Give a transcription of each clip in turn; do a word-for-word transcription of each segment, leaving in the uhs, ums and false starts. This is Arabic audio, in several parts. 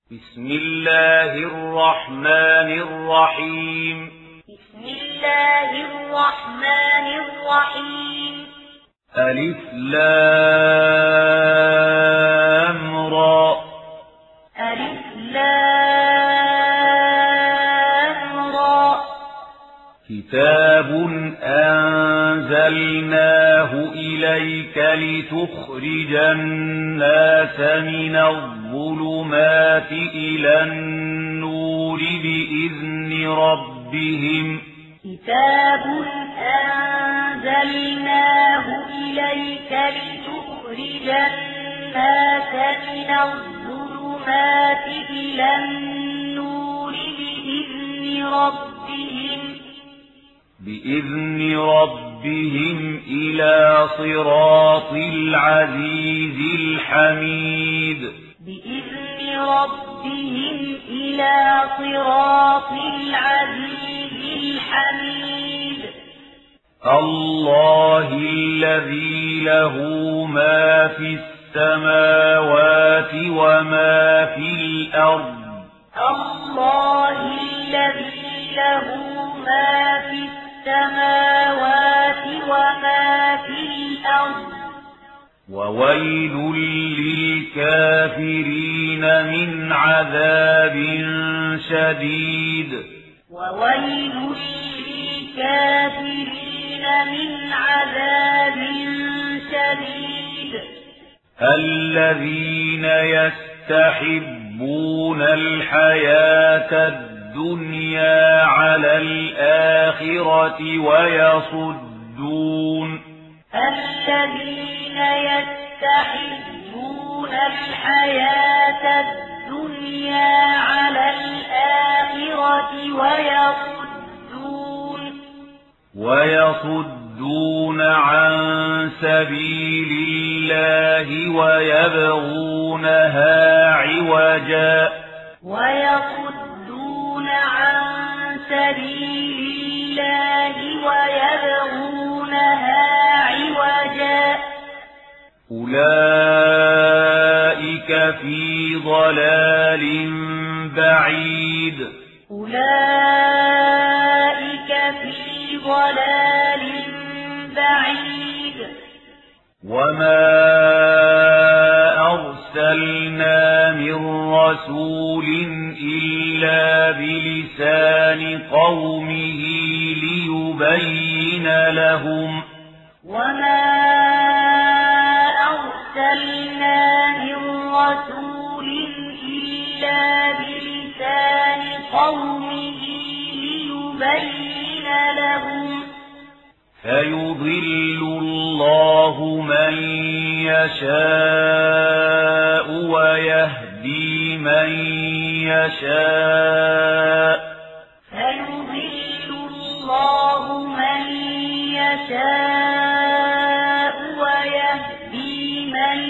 بسم الله الرحمن الرحيم بسم الله الرحمن الرحيم ألف لام را ألف لام را كتاب أنزلناه إليك لتخرج الناس من الظلمات إلى النور بإذن ربهم كتاب أنزلناه إليك لتخرج الناس من الظلمات إلى النور بإذن ربهم بإذن ربهم إلى صراط العزيز الحميد بإذن ربهم إلى صراط العزيز الحميد الله الذي له ما في السماوات وما في الأرض الله الذي له ما في السماوات وما في الأرض وويل للكافرين من عذاب شديد وويل للكافرين من عذاب شديد الذين يستحبون الحياة الدنيا على الآخرة ويصدون الذين يستحبون الحياة الدنيا على الآخرة ويصدون ويصدون عن سبيل الله ويبغونها عوجا ويصدون عن سبيل الله ويبغونها عوجا أولئك في ضلال بعيد أولئك في ضلال بعيد وما أرسلنا من رسول إلا بلسان قومه ليبين لهم وما أرسلنا من رسول إلا بلسان قومه ليبين لهم فيضل الله من يشاء ويهدي من يشاء فيضل الله من يشاء ويهدي من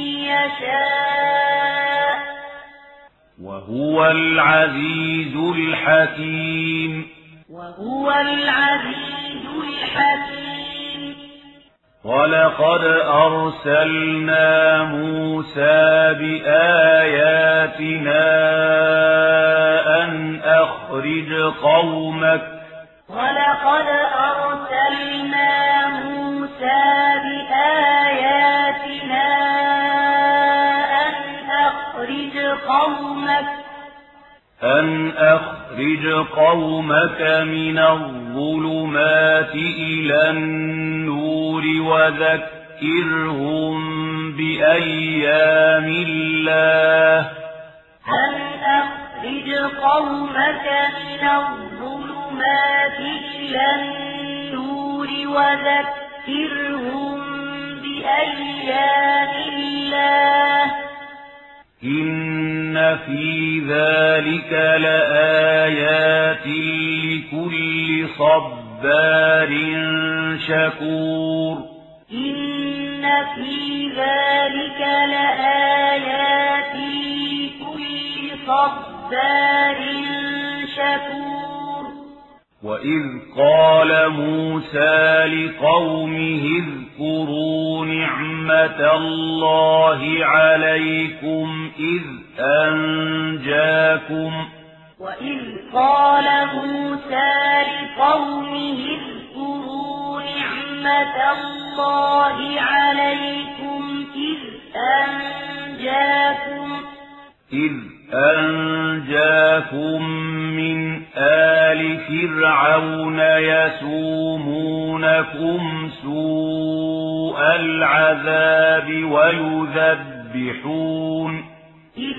يشاء وهو العزيز الحكيم وهو العزيز الحكيم ولقد أرسلنا موسى بآياتنا أن أخرج قومك ولقد أرسلنا موسى بآياتنا أن أخرج قومك أن أخرج قومك من الظلمات إلى النور وذكرهم بأيام الله أن أخرج قومك من الظلمات إلى النور وذكرهم بأيام الله إن في ذلك لآيات لكل صبار شكور إن في ذلك لآيات لكل صبار شكور وإذ قال موسى لقومه اذكروا نعمة الله عليكم إذ أنجاكم وإذ قال موسى لقومه اذكروا نعمة الله عليكم إذ أنجاكم إذ أنجاكم من آل فرعون يسومونكم سوء العذاب ويذبحون إذ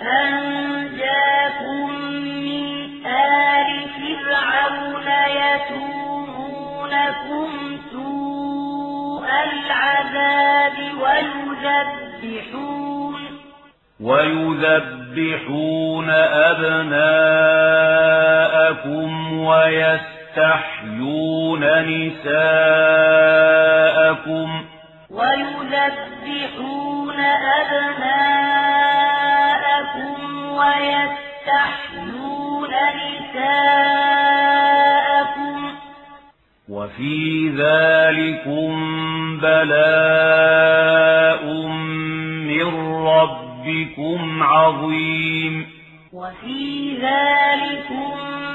أنجاكم من آل فرعون يسومونكم سوء العذاب ويذبحون ويذبحون أبناءكم ويستحيون نساءكم ويذبحون أبناءكم ويستحيون نساءكم وفي ذلكم بلاء من ربكم عظيم وفي ذلكم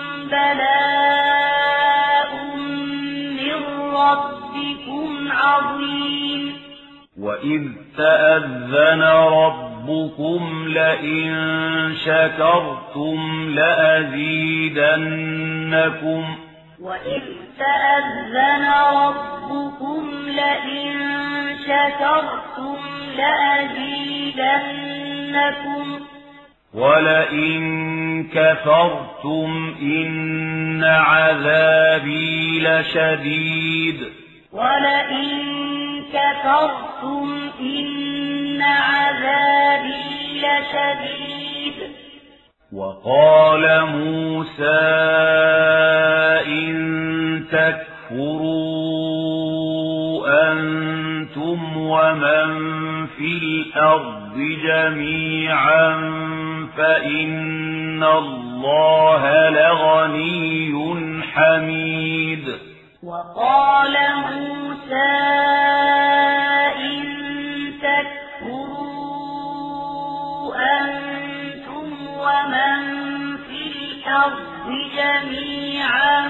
بلاء من ربكم عظيم وإذ تأذن ربكم لئن شكرتم لأزيدنكم وإذ تأذن ربكم لئن شكرتم لأزيدنكم ولئن كفرتم إن عذابي لشديد ولئن كفرتم إن عذابي لشديد وقال موسى إن تكفروا أنتم ومن في الأرض جميعا فإن الله لغني حميد وقال موسى إن تكفروا أنتم ومن في الأرض جميعا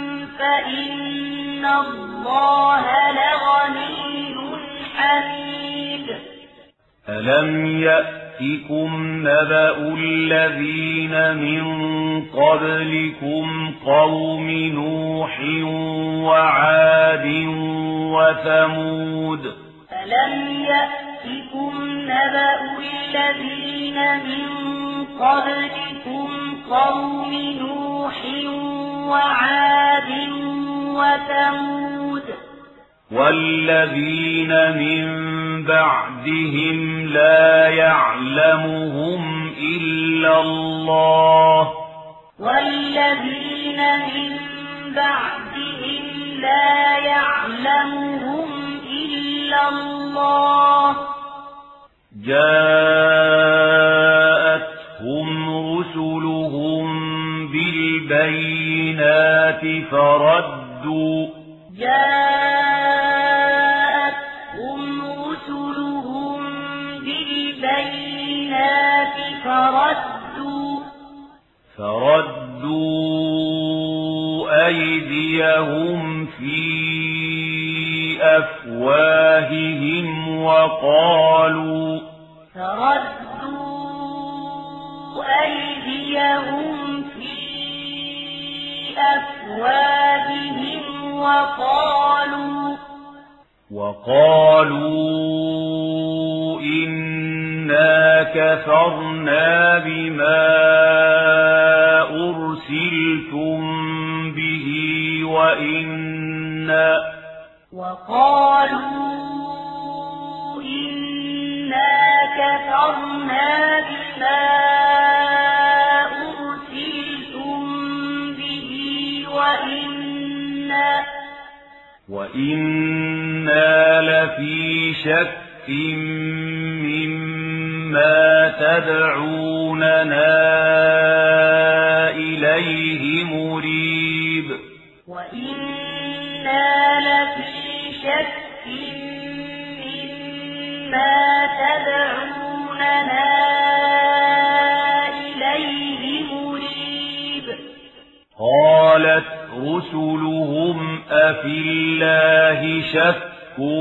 فإن الله لغني حميد ألم يأتكم نبأ الذين من قبلكم قوم نوح وعاد وثمود ألم يأتكم نبأ الذين من قبلكم قوم نوح وعاد وثمود والذين من بعدهم لا يعلمهم إلا الله والذين من بعدهم لا يعلمهم إلا الله جاءتهم رسلهم بالبينات فردوا جاءتهم رسلهم بالبينات فردوا فردوا أيديهم في أفواههم وقالوا فردوا أيديهم في أفواههم وقالوا وقالوا إنا كفرنا بما أرسلتم به وإنا وقالوا إنا كفرنا بما أرسلتم به وإنا وإنا لفي شك مما تدعوننا إليه مريب وإنا لفي شك مما تدعوننا قالت رسلهم أفي الله شك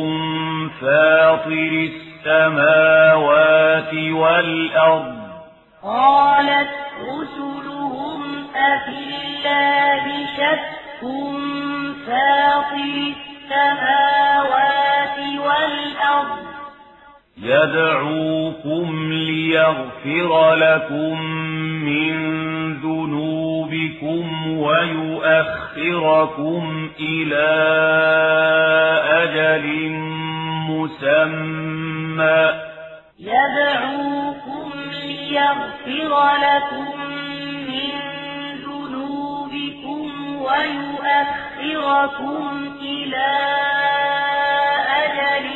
فاطر السماوات والأرض قالت رسلهم أفي الله شك فاطر السماوات والأرض يدعوكم ليغفر لكم من ذنوبكم ويؤخركم إلى أجل مسمى يدعوكم ليغفر لكم من ذنوبكم ويؤخركم إلى أجل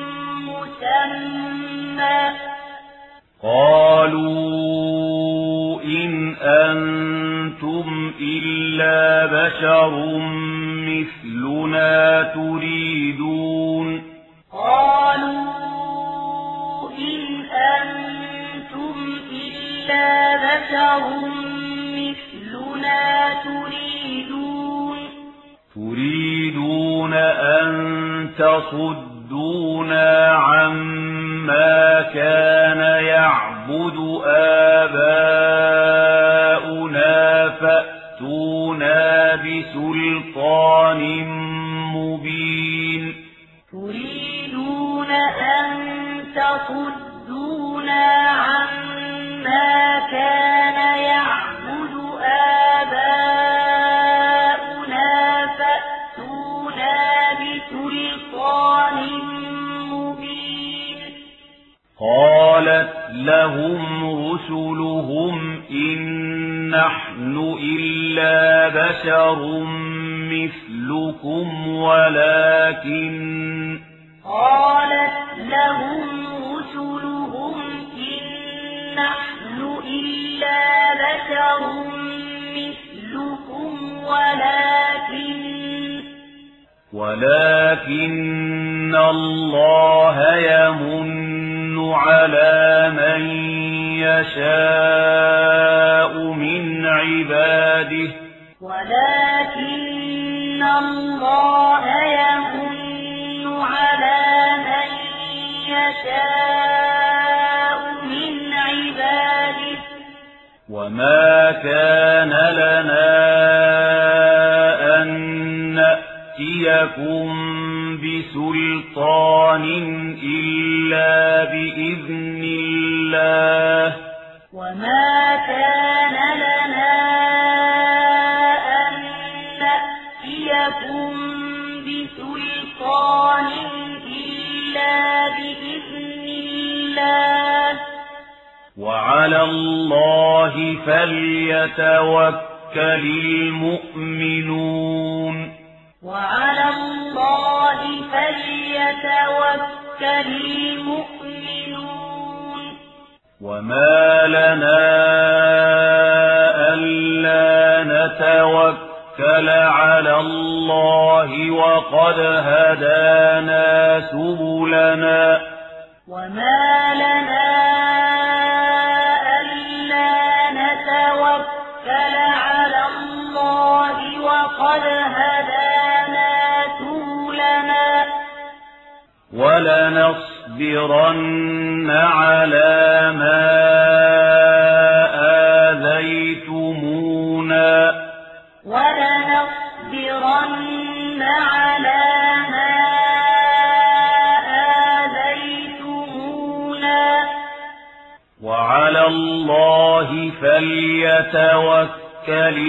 مسمى قالوا إن أنتم إلا بشر مثلنا تريدون قالوا إن أنتم إلا بشر مثلنا تريدون تريدون أن تصدونا عما كان يعبد آباؤنا فأتونا بسلطان مبين تريدون أن تصدونا عما كان يعبد آباؤنا فأتونا بسلطان مبين قالت لهم رسلهم إن نحن إلا بشر مثلكم ولكن قالت لهم رسلهم إن نحن إلا بشر مثلكم ولكن ولكن الله يمن على من يشاء من عباده ولكن الله يمن على من يشاء من عباده وما كان لنا أن نأتيكم بسلطان إلا بإذن الله وما كان لنا أن نأتيكم بسلطان إلا بإذن الله وعلى الله فليتوكل المؤمنون وعلى الله فليتوكل المؤمنون وما لنا ألا نتوكل على الله وقد هدانا سبلنا وما لنا ألا نتوكل على الله وقد هدانا سبلنا ولنصبرن على ما آذيتمونا ولنصبرن على ما آذيتمونا وعلى الله فليتوكل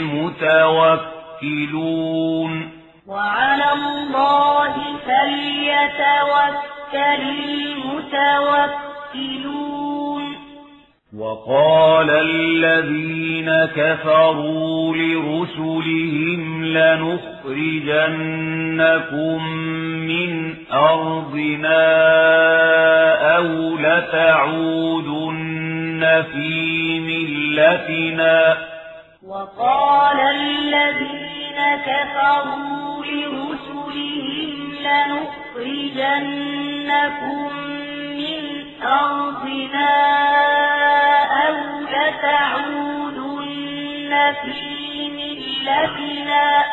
المتوكلون وعلى الله فليتوكل المتوكلون وقال الذين كفروا لرسلهم لنخرجنكم من أرضنا أو لتعودن في ملتنا وقال الذين كفروا لرسلهم لنخرجنكم من أرضنا أو لتعودن في ملتنا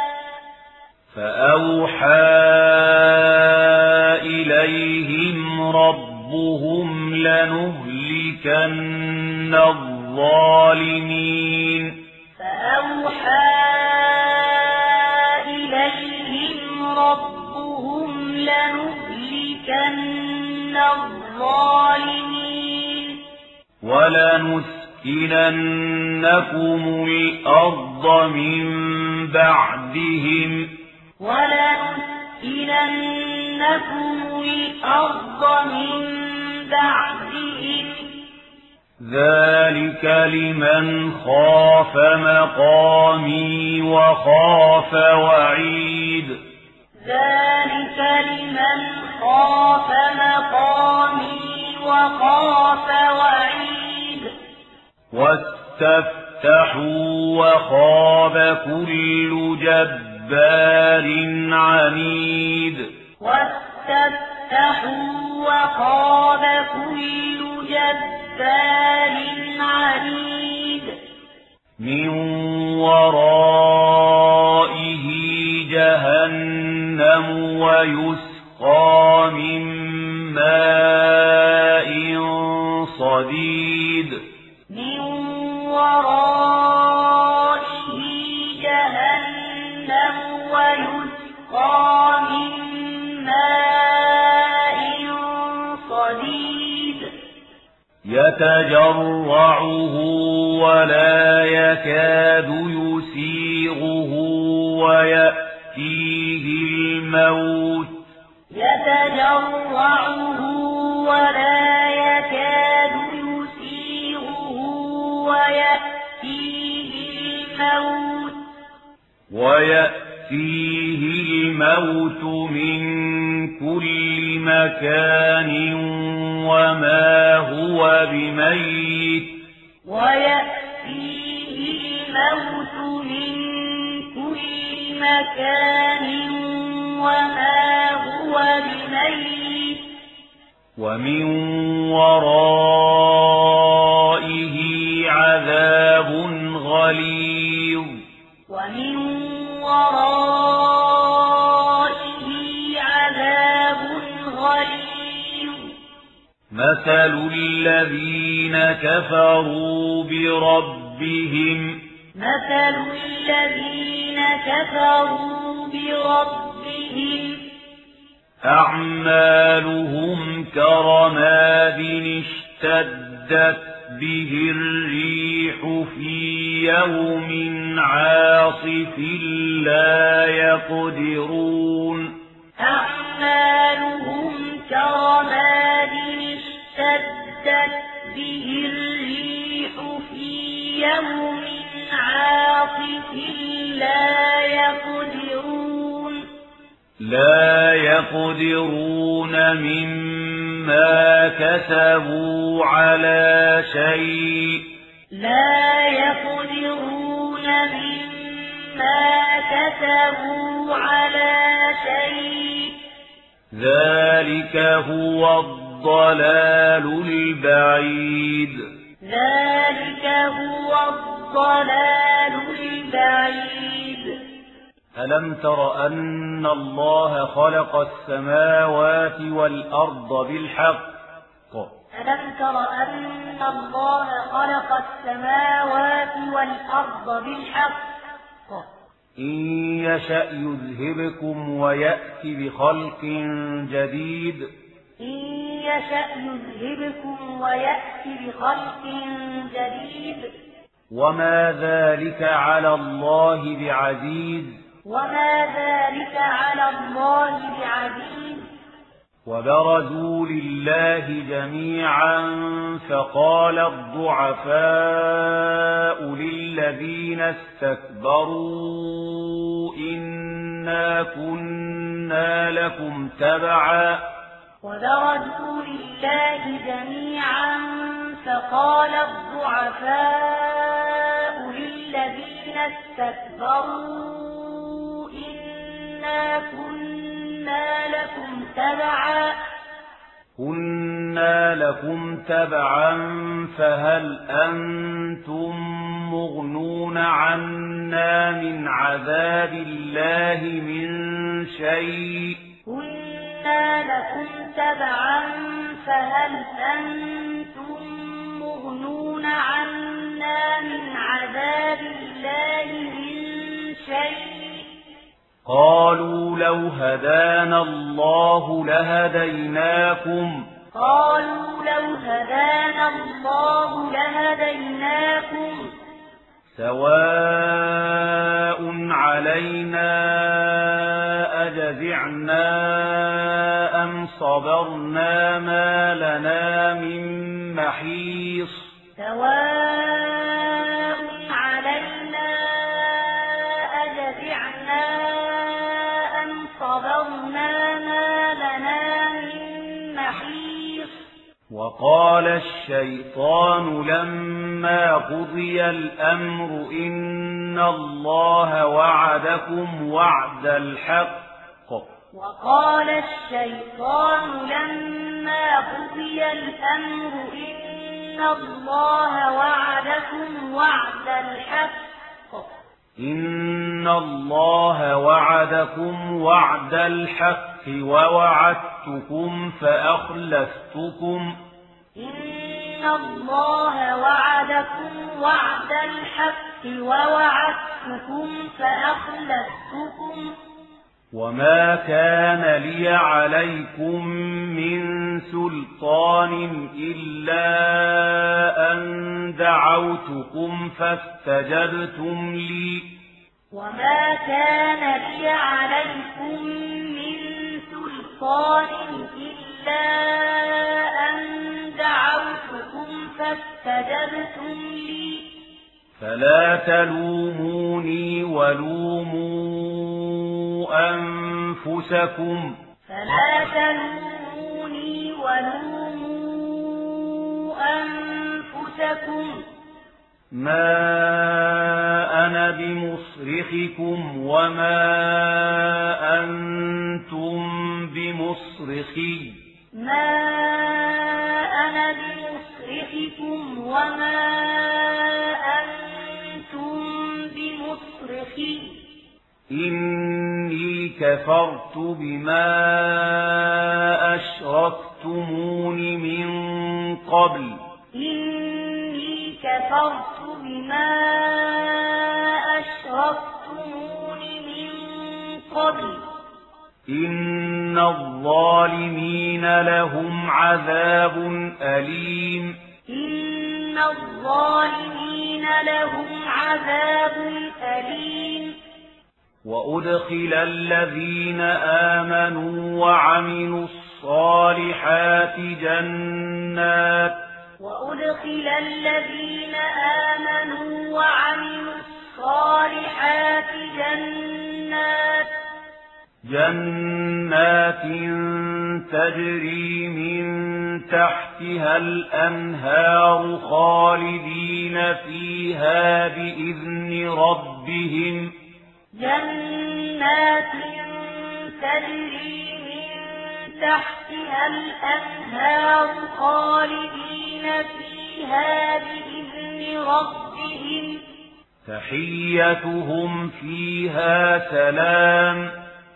فأوحى إليهم ربهم لنهلكن الظالمين فأوحى إليهم ربهم لنهلكن الظالمين ولنسكننكم الأرض من بعدهم ولنسكننكم الأرض من بعدهم ذلك لمن خاف مقامي وخاف وعيد ذلك لمن خاف مقامي وخاف وعيد واستفتحوا وخاب كل جبار عنيد واستفتحوا وخاب كل جبار عنيد من ورائه جهنم ويسقى من ماء صديد من ورائه جهنم ويسقى من ماء صديد يتجرعه ولا يكاد يسيغه ويأتيه الموت يتجرعه ولا يكاد يسيغه ويأتيه الموت ويأتيه الموت من كل مكان وما هو بميت ويأتيه الموت من كل مكان وما هو بميت ومن ورائه عذاب غليظ ومن ورائه عذاب غليظ مثل الذين كفروا بربهم مثل الذين كفروا بربهم أعمالهم كرماد اشتدت به الريح في يوم عاصف لا يقدرون أعمالهم كرماد اشتدت به الريح في يوم عاصف لا يقدرون لا يقدرون مما كسبوا على شيء لا يقدرون مما كسبوا على شيء ذلك هو الضلال البعيد ذلك هو الضلال البعيد ألم تر أن الله خلق السماوات والأرض بالحق ألم تر أن الله خلق السماوات والأرض بالحق إن يشأ يذهبكم ويأتي بخلق جديد إن يشأ يذهبكم ويأتي بخلق جديد وما ذلك على الله بعزيز وما ذلك على الله بعزيز وبرزوا لله جميعا فقال الضعفاء للذين استكبروا إنا كنا لكم تبعا وبرزوا لله جميعا فقال الضعفاء للذين استكبروا إنا كنا لكم تبعا كنا لكم تبعا فهل أنتم مغنون عنا من عذاب الله من شيء كنا لكم تبعا فهل أنتم مغنون عنا من عذاب الله من شيء قالوا لو هدانا الله لهديناكم قالوا لو هدانا الله لهديناكم سواء علينا أجزعنا أم صبرنا ما لنا من محيص سواء علينا أجزعنا أم صبرنا ما لنا من محيص وقال الشيطان لما قضي الأمر إن الله وعدكم وعد الحق وقال الشيطان لما قضي الأمر إن الله وعدكم وعد الحق إن الله وعدكم وعد الحق ووعدتكم فأخلفتكم إن الله وعدكم وعد الحق ووعدتكم فأخلفتكم وما كان لي عليكم من سلطان إلا أن دعوتكم فاستجبتم لي وما كان لي عليكم من سلطان إلا أن دعوتكم فاستجبتم لي فلا تلوموني ولوموا أنفسكم فلا تلوموني ولوموا أنفسكم ما أنا بمصرخكم وما أنتم بمصرخي ما أنا بمصرخكم وما أنتم بمصرخي إني كفرت بما أشركتمون من قبل إني كفرت بما أشركتمون من قبل إن الظالمين لهم عذاب أليم إن الظالمين لهم عذاب أليم وأدخل الذين آمنوا وعملوا الصالحات جنات وأدخل الذين آمنوا وعملوا الصالحات جنات جنات تجري من تحتها الأنهار خالدين فيها بإذن ربهم جنات تجري من تحتها الأنهار خالدين فيها بإذن ربهم تحيتهم فيها سلام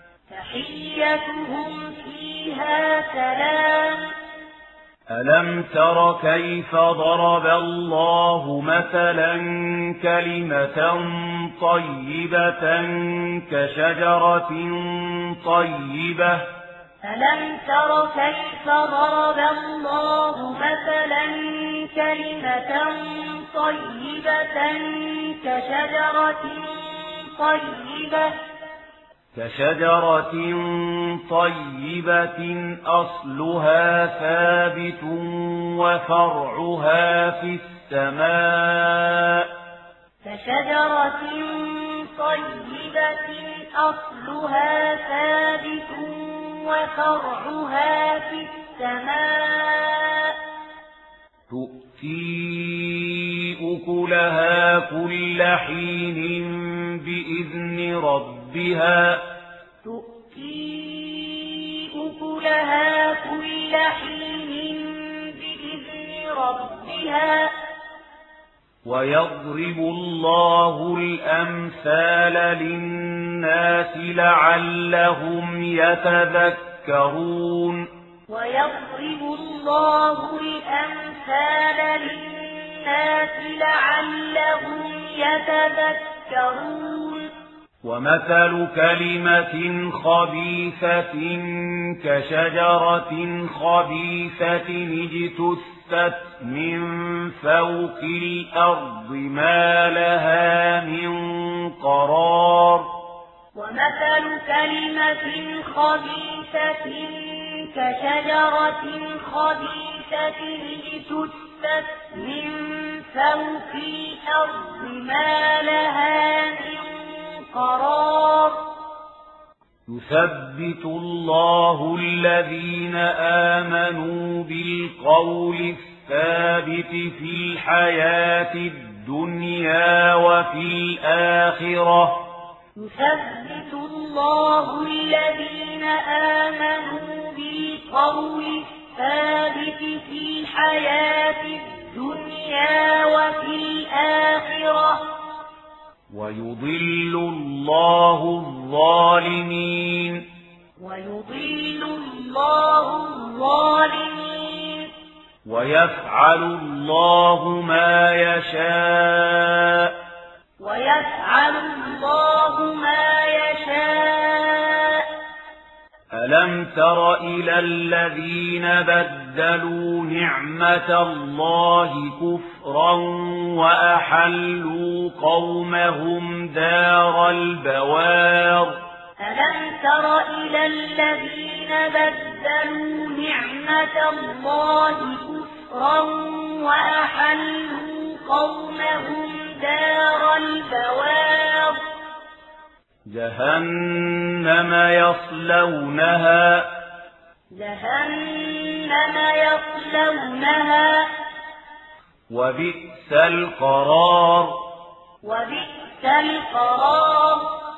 تحيتهم فيها سلام ألم تر كيف ضرب الله مثلا كلمة طيبة كشجرة طيبة ألم تر كيف ضرب الله مثلا كلمة طيبة كشجرة طيبة كشجرة طيبة أصلها ثابت وفرعها في السماء كشجرة طيبة أصلها ثابت وفرعها في السماء تؤتي أكلها كل حين بإذن ربها تؤتي أكلها كل حين بإذن ربها ويضرب الله الأمثال للناس لعلهم يتذكرون ويضرب الله الأمثال للناس لعلهم يتذكرون ومثل كلمة خبيثة كشجرة خبيثة اجتثت من فوق الأرض ما لها من قرار ومثل كلمة خبيثة كشجرة خبيثة اجتثت من فوق الأرض ما لها من قرار يثبت الله الذين آمنوا بالقول الثابت في الحياة الدنيا وفي الآخرة يثبت الله الذين آمنوا بالقول الثابت في الحياة الدنيا وفي الآخرة ويضل الله الظالمين ويضل الله الظالمين ويفعل الله ما يشاء ويفعل الله ما يشاء ألم تر إلى الذين بدلوا نعمة الله كفرا وأحلوا قومهم دار البوار ألم تر إلى الذين بدلوا نعمة الله كفرا وأحلوا قومهم دار البوار جهنم يصلونها جهنم يصلونها وبئس القرار وبئس القرار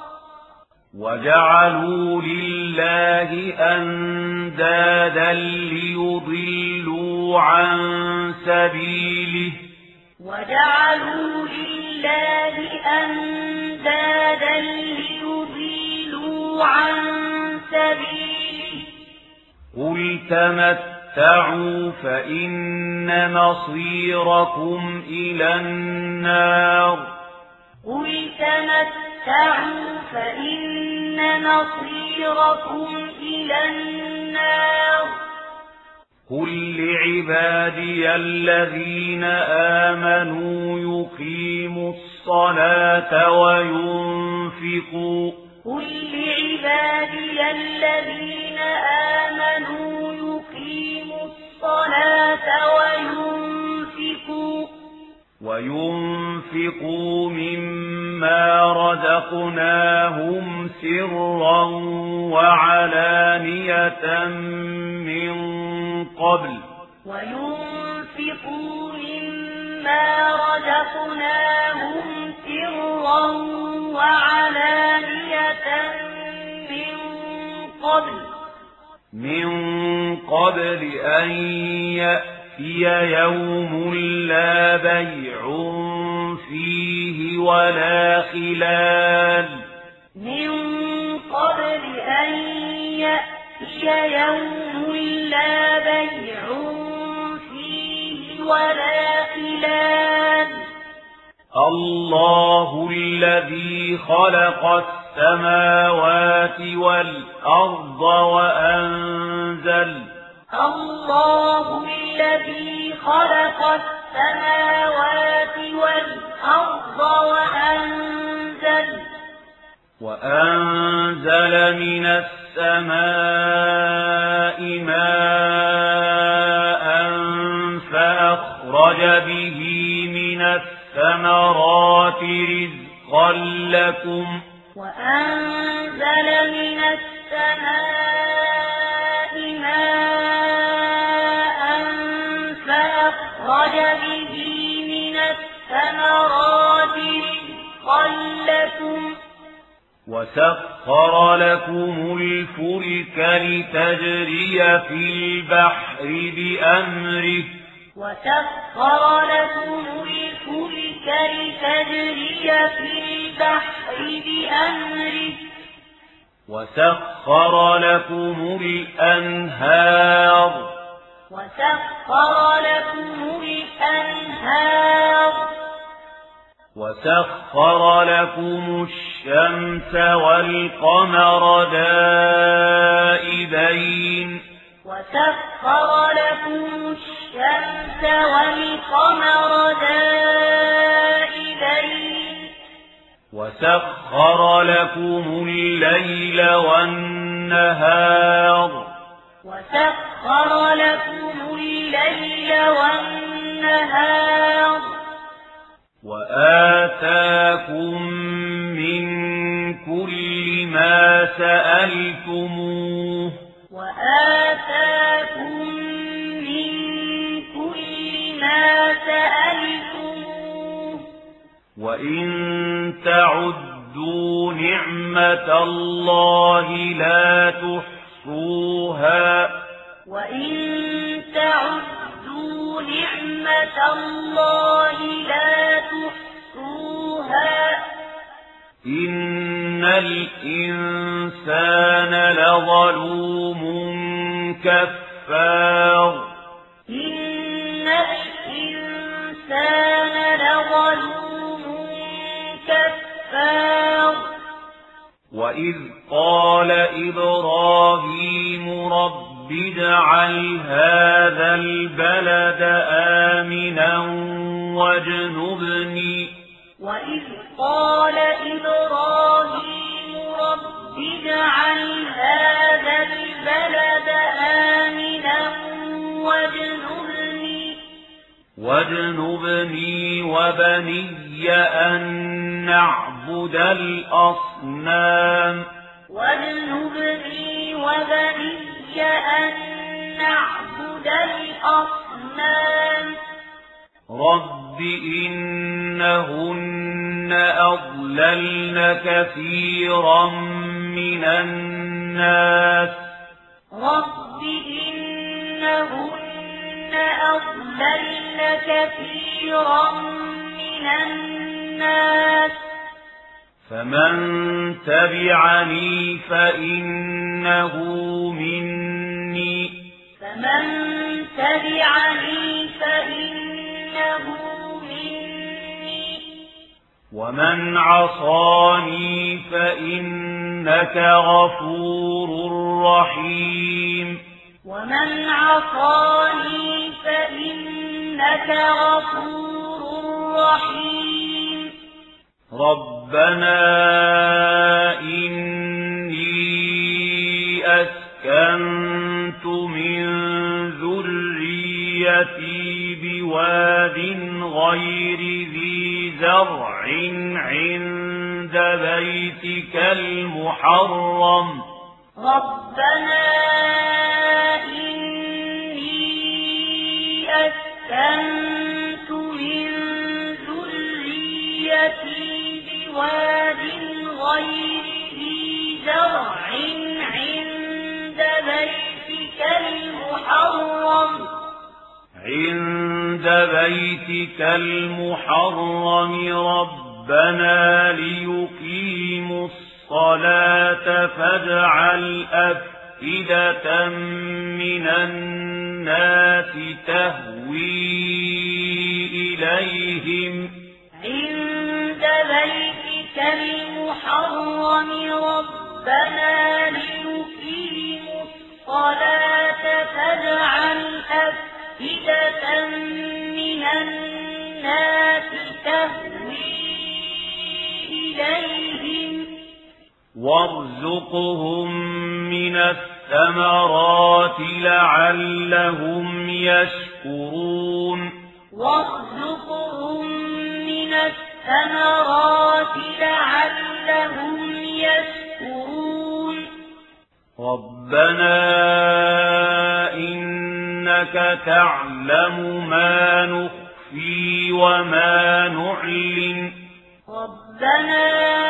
وجعلوا لله أندادا ليضلوا عن سبيله وجعلوا لله أندادا ليضلوا عن سبيله قل تمتعوا فإن مصيركم إلى النار قل تمتعوا فإن مصيركم إلى النار قل لعبادي الذين آمنوا يقيموا الصلاة وينفقوا قل لعبادي الذين آمنوا يقيموا الصلاة وينفقوا وينفقوا مما رزقناهم سرا وعلانية من قبل وينفقوا مما رزقناهم سرا وعلانية من قبل من قبل أن يأتي يوم لا بيع فيه ولا خلال من قبل أن يأتي يوم لا بيع فيه ولا خلال الله الذي خلق السماوات والأرض وأنزل الله الذي خلق السماوات والأرض وأنزل وأنزل من السماء ماء فأخرج به من الثمرات رزقا لكم وأنزل من السماء ماء فأخرج به من الثمرات رزقا لكم وسخر لكم الفلك لتجري في البحر بأمره وسخر لكم الفلك لتجري في البحر بأمره وسخر لكم الأنهار وسخر لكم الأنهار وسخر لكم الشمس والقمر دائبين وسخر لكم الشمس والقمر دائبين وسخر لكم الليل والنهار وسخر لكم الليل والنهار وآتاكم من كل ما سألتموه وآتاكم من كل ما سألتموه وإن تعدوا نعمة الله لا تحصوها وإن تعدوا نعمة الله لا تحصوها إن الإنسان لظلوم كفار إن الإنسان لظلوم كفار وإذ قال إبراهيم رب اجعل هذا البلد آمنا واجنبني وإذ قال إبراهيم رب اجعل هذا البلد آمنا واجنبني واجنبني وبني أن نعبد الأصنام واجنبني وبني أن نعبد الأصنام رب إنهن أضللن كثيرا من الناس رب إنهن أضللن كثيرا من الناس فمن تبعني فإنه مني فمن تبعني فإنه مني ومن عصاني فإنك غفور رحيم ومن عصاني فإنك غفور رحيم ربنا إني أسكنت من ذريتي بواد غير ذي زرع عند بيتك المحرم ربنا إني أسكنت من ذريتي بواد غير ذي زرع عند بيتك المحرم عند بيتك المحرم ربنا ليقيموا الصلاة فاجعل أفئدة من الناس تهوي إليهم عند بيتك المحرم ربنا ليقيموا الصلاة فاجعل أفئدة من الناس تهوي إليهم وارزقهم من الثمرات لعلهم يشكرون وارزقهم من الثمرات لعلهم يشكرون ربنا إنك تعلم ما نخفي وما نعلن ربنا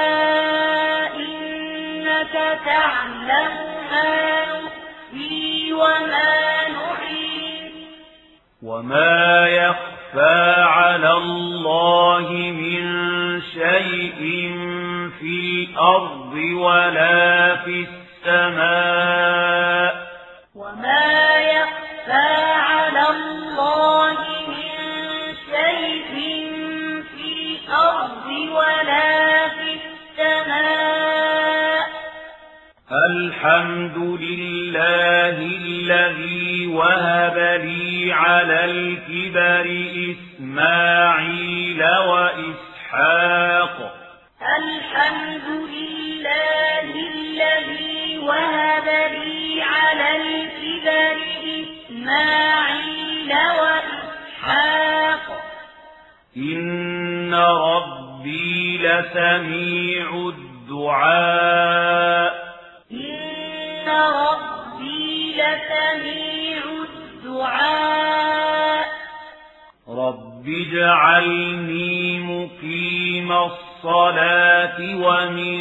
إنك تعلم ما نخفي وما نعلن وما يخفى يخفى على الله من شيء في الأرض ولا في السماء وما يخفى على الله من شيء في الأرض ولا في السماء الحمد لله الذي وهب لي على الكبر إسماعيل وإسحاق الحمد لله الذي وهب لي على الكبر إسماعيل وإسحاق إن ربي لسميع الدعاء إن ربي لسميع الدعاء رب اجعلني مقيم الصلاة ومن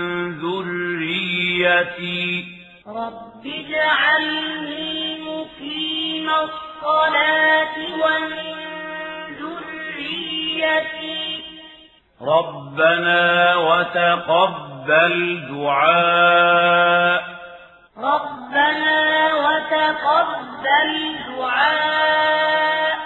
ذريتي رب اجعلني مقيم الصلاة ومن ذريتي ربنا وتقبل دعاء ربنا وتقبل دعاء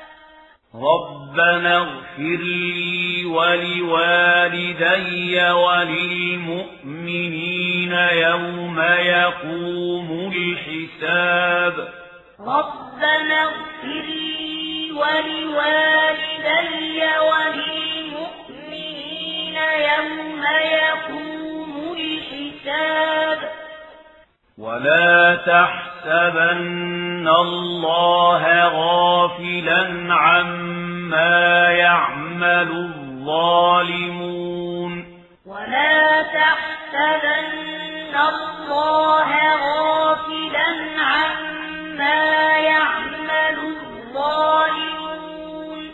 ربنا اغفر لي ولوالدي وللمؤمنين يوم يقوم الحساب ربنا اغفر لي ولوالدي وللمؤمنين يوم يقوم الحساب ولا تحسبن الله غافلا عما يعمل الظالمون ولا تحسبن الله غافلا عما يعمل الظالمون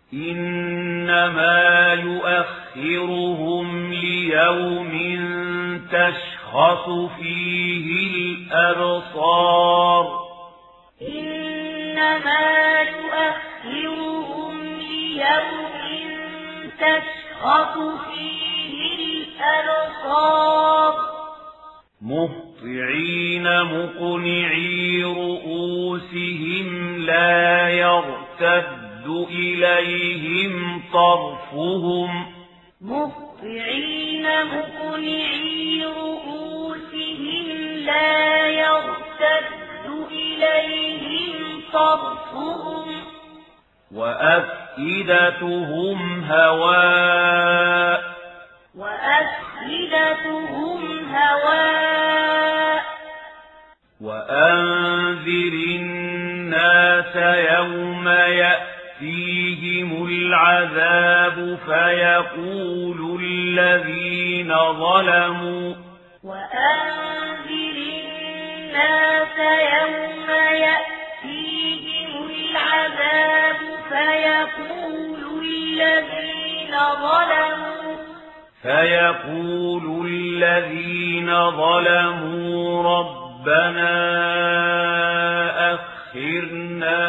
إنما يؤخرهم ليوم تشخص فيه الأبصار إنما يؤخرهم ليوم تشخص فيه الأبصار مهطعين مقنعي رؤوسهم لا يرتد إليهم طرفهم مهطعين مقنعي رؤوسهم لا يرتد إليهم طرفهم وأفئدتهم هواء وأفئدتهم هواء وأنذر الناس يوم يأتيهم العذاب فيقول الذين ظلموا وأنذر الناس يوم يأتيهم العذاب فيقول الذين ظلموا فيقول الذين ظلموا ربنا أخرنا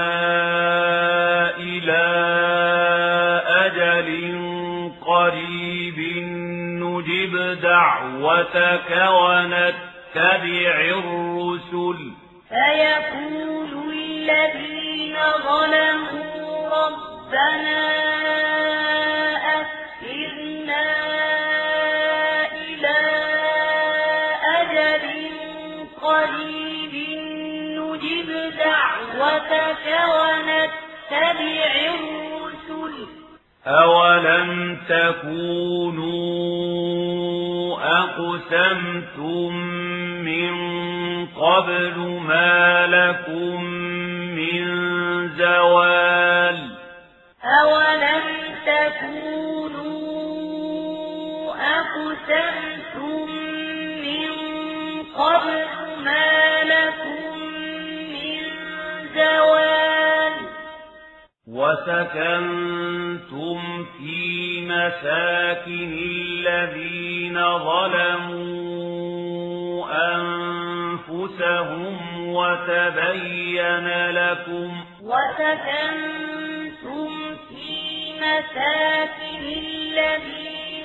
إلى أجل قريب نجب دعوتك ونتبع الرسل فيقول الذين ظلموا ربنا أخرنا إلى أجل قريب نجب دعوتك ونتبع الرسل أولم تكونوا أقسمتم من قبل ما لكم من زوال أولم تكونوا أقسمتم من قبل ما لكم من زوال وسكنتم في مساكن الذين ظلموا أنفسهم وتبين لكم وسكنتم مساكن الذين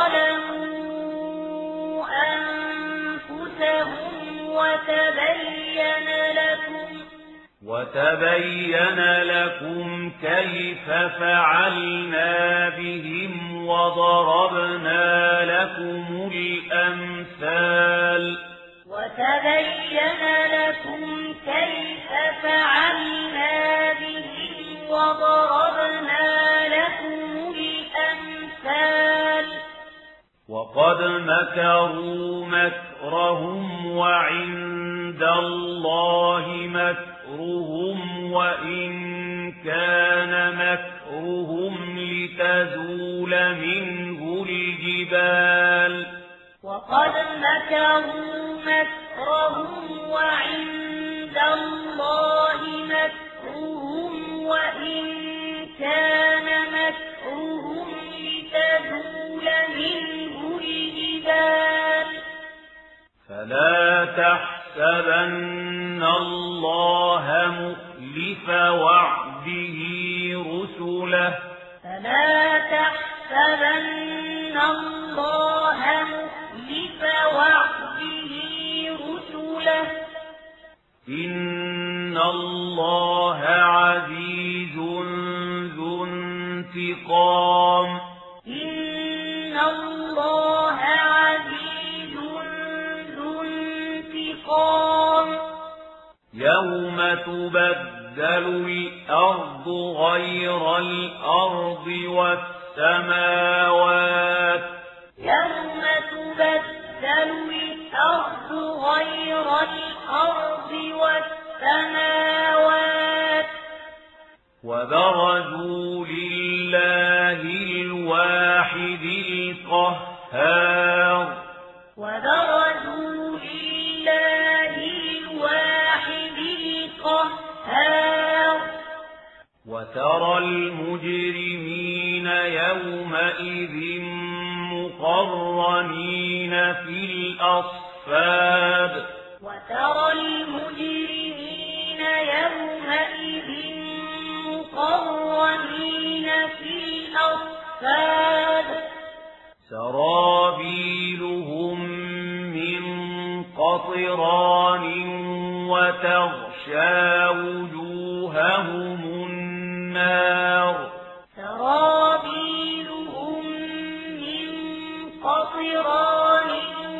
ظلموا أنفسهم وتبين لكم وتبين لكم كيف فعلنا بهم وضربنا لكم الأمثال وتبين لكم كيف فعلنا بهم وضربنا لكم الأمثال وقد مكروا مكرهم وعند الله مكرهم وإن كان مكرهم لتزول منه الجبال وقد مكروا مكرهم وعند الله مكرهم وإن كان مكرهم لتزول منه الجبال فلا تحسبن الله مخلف وعده رسله فلا تحسبن الله مخلف وعده رسله إن الله عزيز ذو انتقام إن الله عزيز ذو انتقام يوم تبدل الأرض غير الأرض والسماوات يوم تبدل الأرض غير الأرض والسماوات وبرزوا لله الواحد القهار وبرزوا لله الواحد القهار وترى المجرمين يومئذ مقرنين في الأصفاد وترى المجرمين يومئذ مقرنين في الأصفاد سرابيلهم من قطران وتغشى وجوههم النار سرابيلهم من قطران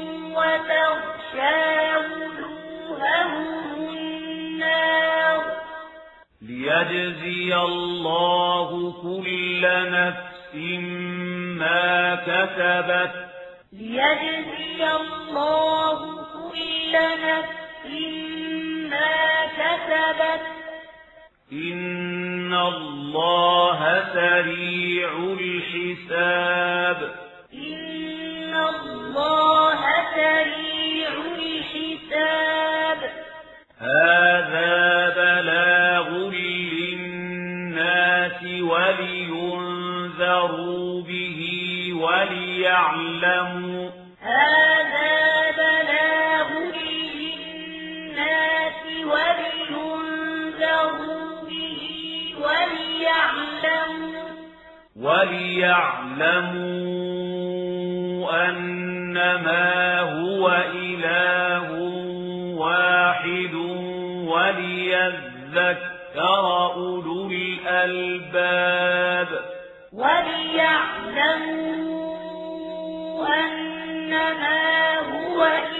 وتغشى وجوههم النار ليجزي الله كل نفس ما كسبت ليجزي الله كل نفس ما كسبت إن الله سريع الحساب إن الله سريع الحساب هذا بلاغ للناس ولينذروا به وليعلموا هذا بلاغ للناس ولينذروا به وليعلموا وليعلموا أنما هو إله واحد وليذكر أولو الألباب وليعلموا أنما هو